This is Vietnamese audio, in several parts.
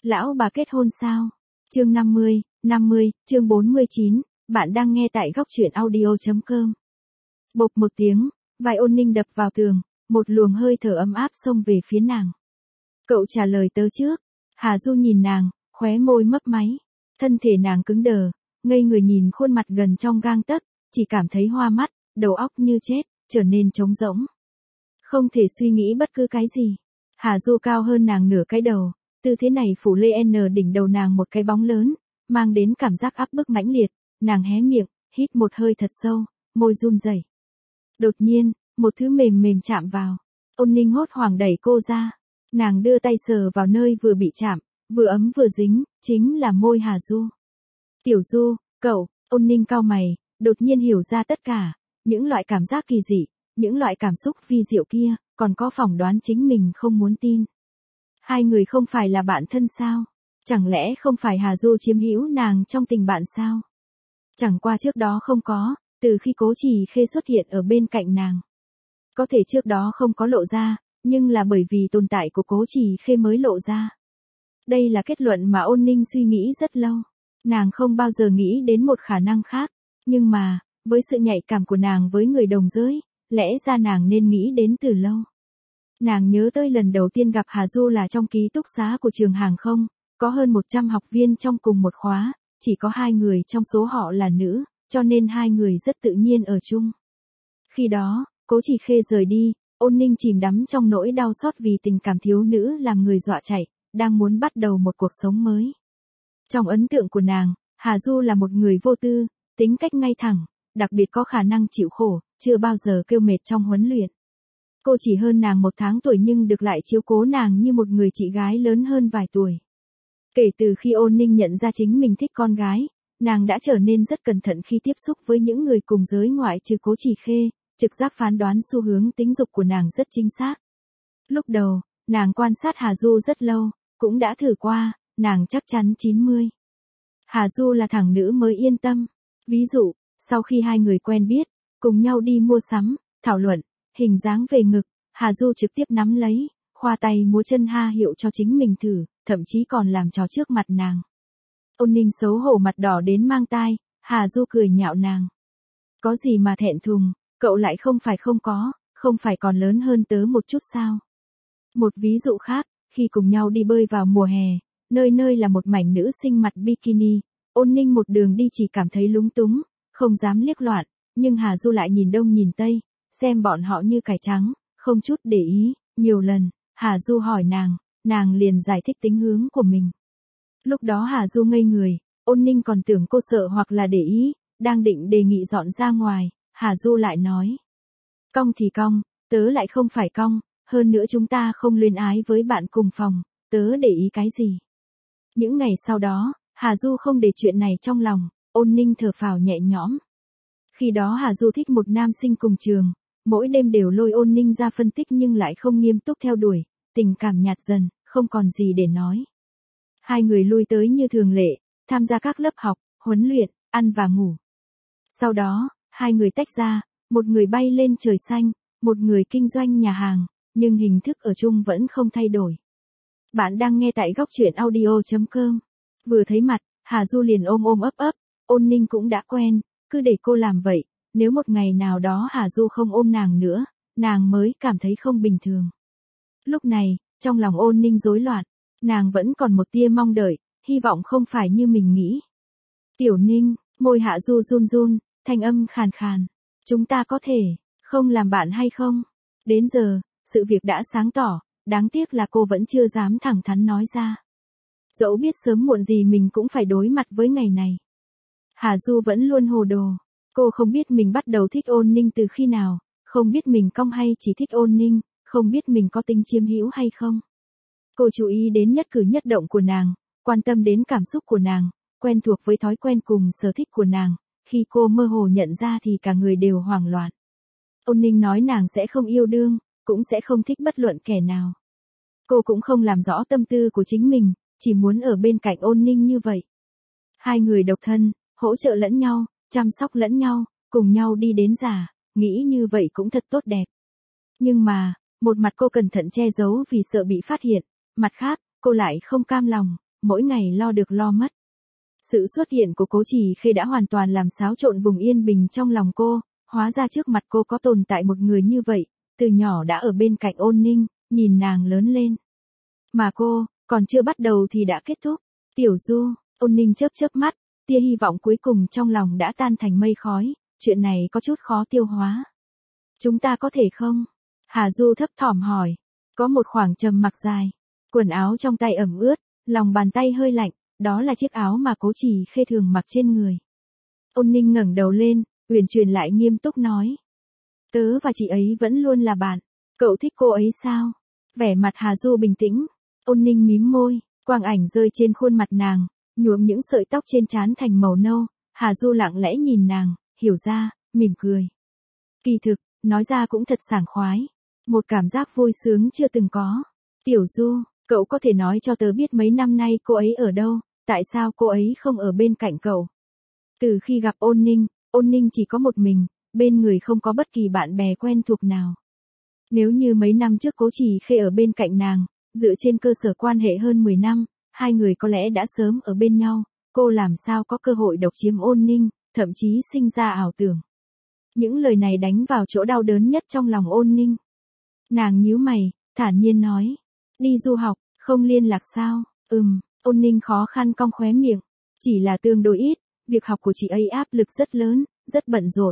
Lão bà kết hôn sao? Chương 50, chương 49, bạn đang nghe tại góc truyện audio.com. Bộp một tiếng, vai Ôn Ninh đập vào tường, một luồng hơi thở ấm áp xông về phía nàng. Cậu trả lời tớ trước. Hà Du nhìn nàng, khóe môi mấp máy. Thân thể nàng cứng đờ, ngây người nhìn khuôn mặt gần trong gang tấc, chỉ cảm thấy hoa mắt, đầu óc như chết, trở nên trống rỗng. Không thể suy nghĩ bất cứ cái gì. Hà Du cao hơn nàng nửa cái đầu, tư thế này phủ lên đỉnh đầu nàng một cái bóng lớn, mang đến cảm giác áp bức mãnh liệt. Nàng hé miệng, hít một hơi thật sâu, môi run rẩy. Đột nhiên, một thứ mềm mềm chạm vào. Ôn Ninh hốt hoảng đẩy cô ra. Nàng đưa tay sờ vào nơi vừa bị chạm, vừa ấm vừa dính, chính là môi Hà Du. Tiểu Du, cậu. Ôn Ninh cau mày, đột nhiên hiểu ra tất cả. Những loại cảm giác kỳ dị, những loại cảm xúc vi diệu kia, còn có phỏng đoán chính mình không muốn tin. Hai người không phải là bạn thân sao? Chẳng lẽ không phải Hà Du chiếm hữu nàng trong tình bạn sao? Chẳng qua trước đó không có, từ khi Cố Trì Khê xuất hiện ở bên cạnh nàng. Có thể trước đó không có lộ ra, nhưng là bởi vì tồn tại của Cố Trì Khê mới lộ ra. Đây là kết luận mà Ôn Ninh suy nghĩ rất lâu. Nàng không bao giờ nghĩ đến một khả năng khác. Nhưng mà, với sự nhạy cảm của nàng với người đồng giới, lẽ ra nàng nên nghĩ đến từ lâu. Nàng nhớ tới lần đầu tiên gặp Hà Du là trong ký túc xá của trường hàng không, có hơn 100 học viên trong cùng một khóa, chỉ có 2 người trong số họ là nữ, cho nên 2 người rất tự nhiên ở chung. Khi đó, Cố Trì Khê rời đi, Ôn Ninh chìm đắm trong nỗi đau xót vì tình cảm thiếu nữ làm người dọa chạy, đang muốn bắt đầu một cuộc sống mới. Trong ấn tượng của nàng, Hà Du là một người vô tư, tính cách ngay thẳng, đặc biệt có khả năng chịu khổ, chưa bao giờ kêu mệt trong huấn luyện. Cô chỉ hơn nàng 1 tháng tuổi nhưng được lại chiếu cố nàng như một người chị gái lớn hơn vài tuổi. Kể từ khi Ôn Ninh nhận ra chính mình thích con gái, nàng đã trở nên rất cẩn thận khi tiếp xúc với những người cùng giới ngoại trừ Cố Trì Khê, trực giác phán đoán xu hướng tính dục của nàng rất chính xác. Lúc đầu, nàng quan sát Hà Du rất lâu, cũng đã thử qua, nàng chắc chắn 90. Hà Du là thằng nữ mới yên tâm. Ví dụ, sau khi 2 người quen biết, cùng nhau đi mua sắm, thảo luận, hình dáng về ngực, Hà Du trực tiếp nắm lấy, khoa tay múa chân ha hiệu cho chính mình thử, thậm chí còn làm trò trước mặt nàng. Ôn Ninh xấu hổ mặt đỏ đến mang tai, Hà Du cười nhạo nàng. Có gì mà thẹn thùng, cậu lại không phải còn lớn hơn tớ một chút sao? Một ví dụ khác, khi cùng nhau đi bơi vào mùa hè, nơi nơi là một mảnh nữ sinh mặc bikini, Ôn Ninh một đường đi chỉ cảm thấy lúng túng, không dám liếc loạn, nhưng Hà Du lại nhìn đông nhìn tây, xem bọn họ như cải trắng, không chút để ý. Nhiều lần, Hà Du hỏi nàng liền giải thích tính hướng của mình. Lúc đó Hà Du ngây người, Ôn Ninh còn tưởng cô sợ hoặc là để ý, đang định đề nghị dọn ra ngoài, Hà Du lại nói. Cong thì cong, tớ lại không phải cong, hơn nữa chúng ta không luyến ái với bạn cùng phòng, tớ để ý cái gì. Những ngày sau đó, Hà Du không để chuyện này trong lòng, Ôn Ninh thở phào nhẹ nhõm. Khi đó Hà Du thích một nam sinh cùng trường, mỗi đêm đều lôi Ôn Ninh ra phân tích nhưng lại không nghiêm túc theo đuổi, tình cảm nhạt dần, không còn gì để nói. 2 người lui tới như thường lệ, tham gia các lớp học, huấn luyện, ăn và ngủ. Sau đó, 2 người tách ra, một người bay lên trời xanh, một người kinh doanh nhà hàng, nhưng hình thức ở chung vẫn không thay đổi. Bạn đang nghe tại góc truyện audio.com. Vừa thấy mặt, Hà Du liền ôm ấp, Ôn Ninh cũng đã quen, cứ để cô làm vậy, nếu một ngày nào đó Hà Du không ôm nàng nữa, nàng mới cảm thấy không bình thường. Lúc này, trong lòng Ôn Ninh rối loạn, nàng vẫn còn một tia mong đợi, hy vọng không phải như mình nghĩ. Tiểu Ninh, môi Hà Du run run, thanh âm khàn khàn. Chúng ta có thể, không làm bạn hay không? Đến giờ, sự việc đã sáng tỏ, đáng tiếc là cô vẫn chưa dám thẳng thắn nói ra. Dẫu biết sớm muộn gì mình cũng phải đối mặt với ngày này. Hà Du vẫn luôn hồ đồ. Cô không biết mình bắt đầu thích Ôn Ninh từ khi nào, không biết mình cong hay chỉ thích Ôn Ninh, không biết mình có tính chiếm hữu hay không. Cô chú ý đến nhất cử nhất động của nàng, quan tâm đến cảm xúc của nàng, quen thuộc với thói quen cùng sở thích của nàng. Khi cô mơ hồ nhận ra thì cả người đều hoảng loạn. Ôn Ninh nói nàng sẽ không yêu đương, cũng sẽ không thích bất luận kẻ nào. Cô cũng không làm rõ tâm tư của chính mình, chỉ muốn ở bên cạnh Ôn Ninh như vậy. 2 người độc thân, hỗ trợ lẫn nhau, chăm sóc lẫn nhau, cùng nhau đi đến già, nghĩ như vậy cũng thật tốt đẹp. Nhưng mà, một mặt cô cẩn thận che giấu vì sợ bị phát hiện, mặt khác, cô lại không cam lòng, mỗi ngày lo được lo mất. Sự xuất hiện của Cố Chỉ Khê đã hoàn toàn làm xáo trộn vùng yên bình trong lòng cô, hóa ra trước mặt cô có tồn tại một người như vậy, từ nhỏ đã ở bên cạnh Ôn Ninh, nhìn nàng lớn lên. Mà cô, còn chưa bắt đầu thì đã kết thúc. Tiểu Du, Ôn Ninh chớp chớp mắt, tia hy vọng cuối cùng trong lòng đã tan thành mây khói, chuyện này có chút khó tiêu hóa. Chúng ta có thể không? Hà Du thấp thỏm hỏi. Có một khoảng trầm mặc dài, quần áo trong tay ẩm ướt, lòng bàn tay hơi lạnh, đó là chiếc áo mà Cố Chỉ Khê thường mặc trên người. Ôn Ninh ngẩng đầu lên, uyển chuyển lại nghiêm túc nói. Tớ và chị ấy vẫn luôn là bạn, cậu thích cô ấy sao? Vẻ mặt Hà Du bình tĩnh, Ôn Ninh mím môi, quang ảnh rơi trên khuôn mặt nàng, nhuộm những sợi tóc trên trán thành màu nâu, Hà Du lặng lẽ nhìn nàng, hiểu ra, mỉm cười. Kỳ thực, nói ra cũng thật sảng khoái, một cảm giác vui sướng chưa từng có. Tiểu Du, cậu có thể nói cho tớ biết mấy năm nay cô ấy ở đâu, tại sao cô ấy không ở bên cạnh cậu? Từ khi gặp Ôn Ninh chỉ có một mình, bên người không có bất kỳ bạn bè quen thuộc nào. Nếu như mấy năm trước Cố Chỉ Khê ở bên cạnh nàng, dựa trên cơ sở quan hệ hơn 10 năm, hai người có lẽ đã sớm ở bên nhau, cô làm sao có cơ hội độc chiếm Ôn Ninh, thậm chí sinh ra ảo tưởng. Những lời này đánh vào chỗ đau đớn nhất trong lòng Ôn Ninh. Nàng nhíu mày, thản nhiên nói, đi du học, không liên lạc sao? Ôn Ninh khó khăn cong khóe miệng, chỉ là tương đối ít, việc học của chị ấy áp lực rất lớn, rất bận rộn.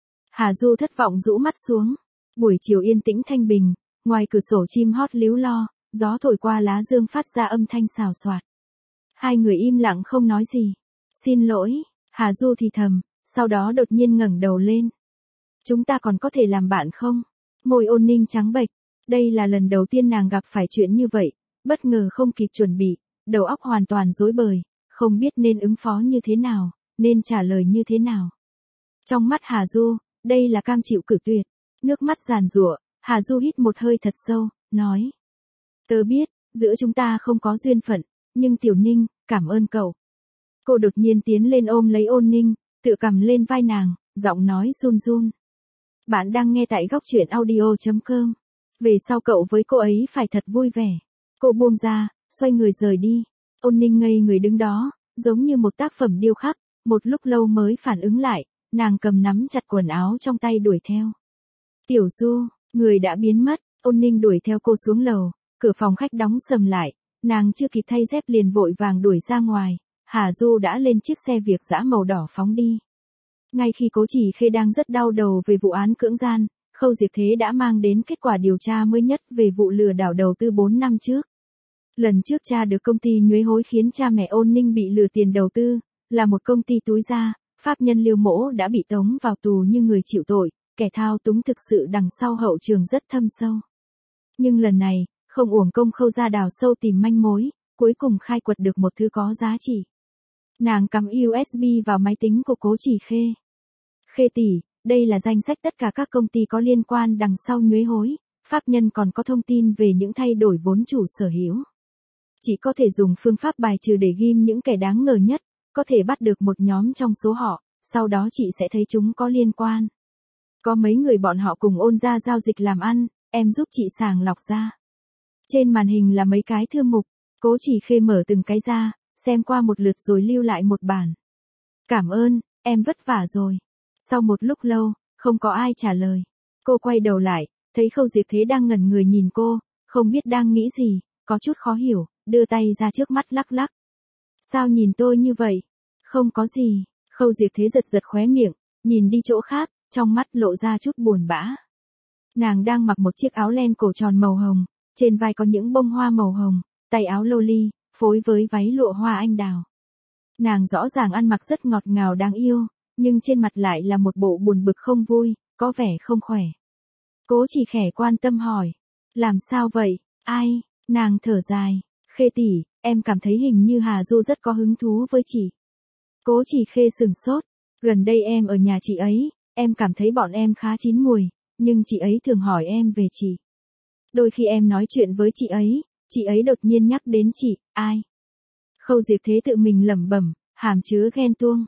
Hà Du thất vọng rũ mắt xuống, buổi chiều yên tĩnh thanh bình, ngoài cửa sổ chim hót líu lo, gió thổi qua lá dương phát ra âm thanh xào xoạc. Hai người im lặng không nói gì. Xin lỗi, Hà Du thì thầm, sau đó đột nhiên ngẩng đầu lên. Chúng ta còn có thể làm bạn không? Môi Ôn Ninh trắng bệch, đây là lần đầu tiên nàng gặp phải chuyện như vậy, bất ngờ không kịp chuẩn bị, đầu óc hoàn toàn rối bời, không biết nên ứng phó như thế nào, nên trả lời như thế nào. Trong mắt Hà Du, đây là cam chịu cự tuyệt, nước mắt giàn giụa, Hà Du hít một hơi thật sâu, nói. Tớ biết, giữa chúng ta không có duyên phận, nhưng Tiểu Ninh, cảm ơn cậu. Cô đột nhiên tiến lên ôm lấy Ôn Ninh, tựa cầm lên vai nàng, giọng nói run run. Bạn đang nghe tại góc truyện audio.com. Về sau cậu với cô ấy phải thật vui vẻ. Cô buông ra, xoay người rời đi. Ôn Ninh ngây người đứng đó, giống như một tác phẩm điêu khắc, một lúc lâu mới phản ứng lại, nàng cầm nắm chặt quần áo trong tay đuổi theo. Tiểu Du, người đã biến mất, Ôn Ninh đuổi theo cô xuống lầu, cửa phòng khách đóng sầm lại, nàng chưa kịp thay dép liền vội vàng đuổi ra ngoài, Hà Du đã lên chiếc xe Việt dã màu đỏ phóng đi. Ngay khi Cố Chỉ Khê đang rất đau đầu về vụ án cưỡng gian, Khâu Diệt Thế đã mang đến kết quả điều tra mới nhất về vụ lừa đảo đầu tư 4 năm trước. Lần trước cha được công ty nhuế hối khiến cha mẹ Ôn Ninh bị lừa tiền đầu tư, là một công ty túi ra, pháp nhân Liêu Mỗ đã bị tống vào tù như người chịu tội, kẻ thao túng thực sự đằng sau hậu trường rất thâm sâu. Nhưng lần này, không uổng công Khâu gia đào sâu tìm manh mối, cuối cùng khai quật được một thứ có giá trị. Nàng cắm USB vào máy tính của Cố Chỉ Khê. Khê tỷ, đây là danh sách tất cả các công ty có liên quan đằng sau nhuế hối, pháp nhân còn có thông tin về những thay đổi vốn chủ sở hữu. Chỉ có thể dùng phương pháp bài trừ để ghim những kẻ đáng ngờ nhất, có thể bắt được một nhóm trong số họ, sau đó chị sẽ thấy chúng có liên quan. Có mấy người bọn họ cùng Ôn gia giao dịch làm ăn, em giúp chị sàng lọc ra. Trên màn hình là mấy cái thư mục, Cố Chỉ Khê mở từng cái ra, xem qua một lượt rồi lưu lại một bản. Cảm ơn, em vất vả rồi. Sau một lúc lâu, không có ai trả lời. Cô quay đầu lại, thấy Khâu Diệt Thế đang ngẩn người nhìn cô, không biết đang nghĩ gì, có chút khó hiểu, đưa tay ra trước mắt lắc lắc. Sao nhìn tôi như vậy? Không có gì. Khâu Diệt Thế giật giật khóe miệng, nhìn đi chỗ khác, trong mắt lộ ra chút buồn bã. Nàng đang mặc một chiếc áo len cổ tròn màu hồng, trên vai có những bông hoa màu hồng, tay áo loli, phối với váy lụa hoa anh đào. Nàng rõ ràng ăn mặc rất ngọt ngào đáng yêu, nhưng trên mặt lại là một bộ buồn bực không vui, có vẻ không khỏe. Cố Chỉ Khê quan tâm hỏi, làm sao vậy, ai, nàng thở dài, Khê tỷ, em cảm thấy hình như Hà Du rất có hứng thú với chị. Cố Chỉ Khê sừng sốt, gần đây em ở nhà chị ấy, em cảm thấy bọn em khá chín mùi, nhưng chị ấy thường hỏi em về chị. Đôi khi em nói chuyện với chị ấy đột nhiên nhắc đến chị, ai? Khâu Diệt Thế tự mình lẩm bẩm, hàm chứa ghen tuông.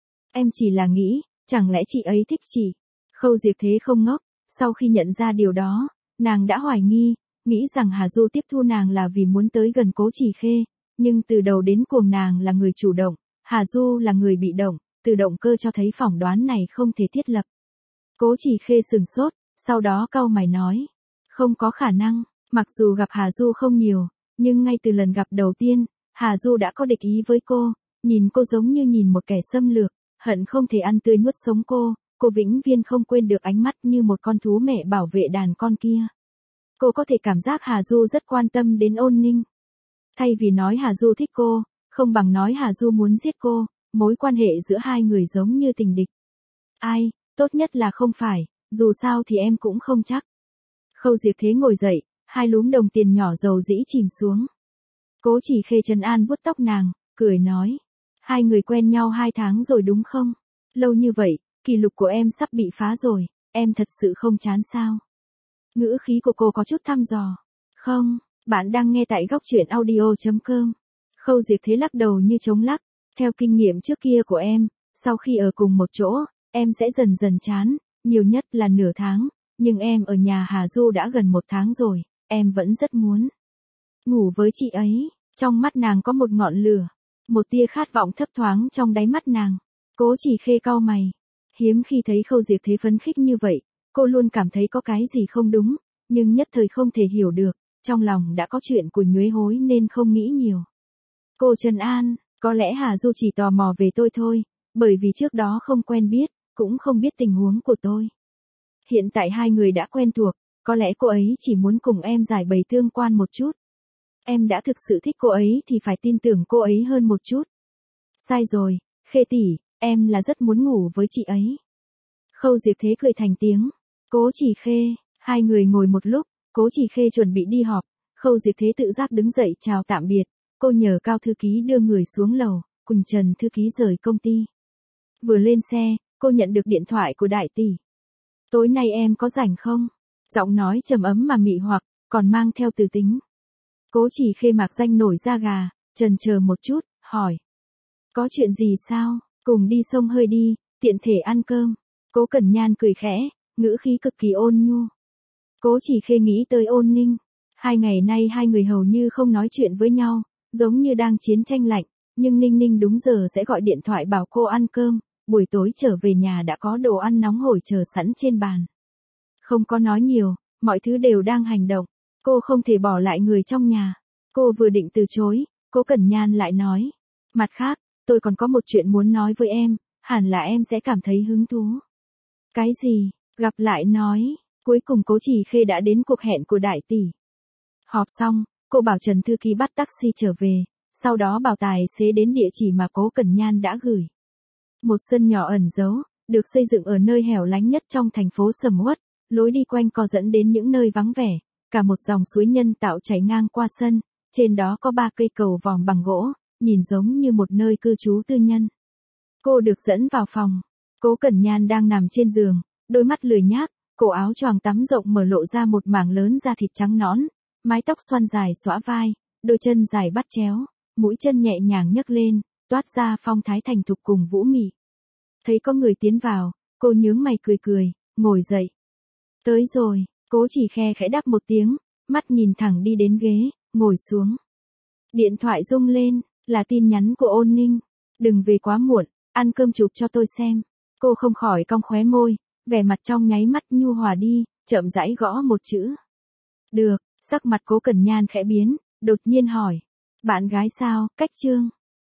Em chỉ là nghĩ, chẳng lẽ chị ấy thích chị? Khâu Diệt Thế không ngốc, sau khi nhận ra điều đó, nàng đã hoài nghi, nghĩ rằng Hà Du tiếp thu nàng là vì muốn tới gần Cố Chỉ Khê, Nhưng từ đầu đến cùng nàng là người chủ động, Hà Du là người bị động, từ động cơ cho thấy phỏng đoán này không thể thiết lập. Cố Chỉ Khê sừng sốt, sau đó cau mày nói. Không có khả năng, mặc dù gặp Hà Du không nhiều, nhưng ngay từ lần gặp đầu tiên, Hà Du đã có địch ý với cô, nhìn cô giống như nhìn một kẻ xâm lược, hận không thể ăn tươi nuốt sống cô vĩnh viễn không quên được ánh mắt như một con thú mẹ bảo vệ đàn con kia. Cô có thể cảm giác Hà Du rất quan tâm đến Ôn Ninh. Thay vì nói Hà Du thích cô, không bằng nói Hà Du muốn giết cô, mối quan hệ giữa hai người giống như tình địch. Ai, tốt nhất là không phải, dù sao thì em cũng không chắc. Khâu Diệp Thế ngồi dậy, hai lúm đồng tiền nhỏ dầu dĩ chìm xuống. Cố Chỉ Khê trấn an vuốt tóc nàng, cười nói. Hai người quen nhau 2 tháng rồi đúng không? Lâu như vậy, kỷ lục của em sắp bị phá rồi, em thật sự không chán sao? Ngữ khí của cô có chút thăm dò. Không, bạn đang nghe tại góc truyện audio.com. Khâu Diệp Thế lắc đầu như chống lắc. Theo kinh nghiệm trước kia của em, sau khi ở cùng một chỗ, em sẽ dần dần chán, nhiều nhất là nửa tháng, nhưng em ở nhà Hà Du đã gần 1 tháng rồi, em vẫn rất muốn ngủ với chị ấy. Trong mắt nàng có một ngọn lửa, một tia khát vọng thấp thoáng trong đáy mắt nàng. Cố Chỉ Khê cau mày. Hiếm khi thấy Khâu Diệp Thế phấn khích như vậy, cô luôn cảm thấy có cái gì không đúng, nhưng nhất thời không thể hiểu được, trong lòng đã có chuyện của nhuế hối nên không nghĩ nhiều. Cô trấn an, có lẽ Hà Du chỉ tò mò về tôi thôi, bởi vì trước đó không quen biết, cũng không biết tình huống của tôi. Hiện tại hai người đã quen thuộc, có lẽ cô ấy chỉ muốn cùng em giải bày tương quan một chút. Em đã thực sự thích cô ấy thì phải tin tưởng cô ấy hơn một chút. Sai rồi, Khê tỷ, em là rất muốn ngủ với chị ấy. Khâu Diệp Thế cười thành tiếng. Cố Chỉ Khê, hai người ngồi một lúc, Cố Chỉ Khê chuẩn bị đi họp, Khâu Diệp Thế tự giác đứng dậy chào tạm biệt, cô nhờ Cao thư ký đưa người xuống lầu, cùng Trần thư ký rời công ty. Vừa lên xe, cô nhận được điện thoại của đại tỷ. Tối nay em có rảnh không? Giọng nói trầm ấm mà mị hoặc, còn mang theo từ tính. Cố Chỉ Khê mạc danh nổi da gà, chần chờ một chút, hỏi. Có chuyện gì sao? Cùng đi xông hơi đi, tiện thể ăn cơm. Cố Cẩn Nhan cười khẽ, ngữ khí cực kỳ ôn nhu. Cố Chỉ Khê nghĩ tới Ôn Ninh. 2 ngày nay hai người hầu như không nói chuyện với nhau, giống như đang chiến tranh lạnh, nhưng Ninh Ninh đúng giờ sẽ gọi điện thoại bảo cô ăn cơm, buổi tối trở về nhà đã có đồ ăn nóng hổi chờ sẵn trên bàn. Không có nói nhiều, mọi thứ đều đang hành động, cô không thể bỏ lại người trong nhà. Cô vừa định từ chối, Cố Cẩn Nhan lại nói. Mặt khác, tôi còn có một chuyện muốn nói với em, hẳn là em sẽ cảm thấy hứng thú. Cái gì? Gặp lại nói. Cuối cùng Cố Chỉ Khê đã đến cuộc hẹn của đại tỷ. Họp xong, cô bảo Trần thư ký bắt taxi trở về, sau đó bảo tài xế đến địa chỉ mà Cố Cẩn Nhan đã gửi. Một sân nhỏ ẩn giấu, được xây dựng ở nơi hẻo lánh nhất trong thành phố sầm uất, lối đi quanh co dẫn đến những nơi vắng vẻ, cả một dòng suối nhân tạo chảy ngang qua sân, trên đó có 3 cây cầu vòm bằng gỗ, nhìn giống như một nơi cư trú tư nhân. Cô được dẫn vào phòng. Cố Cẩn Nhan đang nằm trên giường, đôi mắt lười nhác, cổ áo choàng tắm rộng mở lộ ra một mảng lớn da thịt trắng nõn, mái tóc xoăn dài xõa vai, đôi chân dài bắt chéo, mũi chân nhẹ nhàng nhấc lên, toát ra phong thái thành thục cùng vũ mị. Thấy có người tiến vào, cô nhướng mày cười cười, ngồi dậy. Tới rồi, Cố Chỉ Khê khẽ đáp một tiếng, mắt nhìn thẳng đi đến ghế, ngồi xuống. Điện thoại rung lên, là tin nhắn của Ôn Ninh. Đừng về quá muộn, ăn cơm chụp cho tôi xem. Cô không khỏi cong khóe môi, vẻ mặt trong nháy mắt nhu hòa đi, chậm rãi gõ một chữ. Được, sắc mặt Cố Cẩn Nhan khẽ biến, đột nhiên hỏi. Bạn gái sao, Cách Trương?